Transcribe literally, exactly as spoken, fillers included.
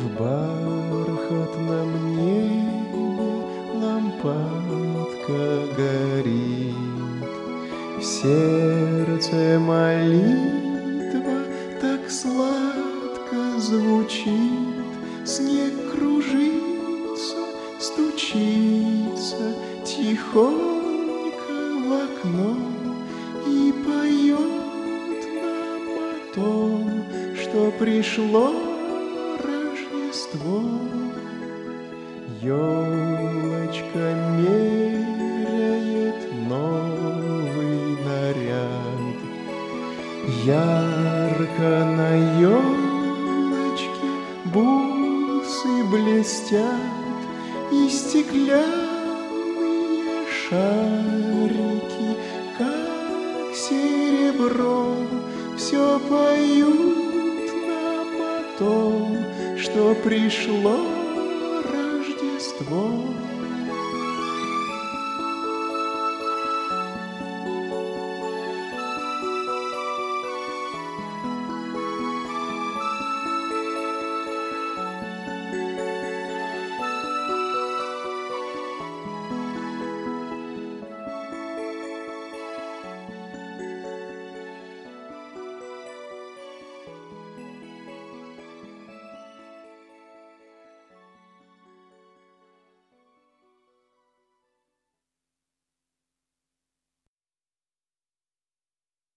В бархатном небе лампадка горит, в сердце молитва так сладко звучит, снег кружится, стучится тихонько в окно и поет нам о том, что пришло Рождество. Ёлочка меряет новый наряд, ярко на ёлочке бусы блестят, и стеклянные шарики, как серебро, все поют нам о том, что пришло Рождество.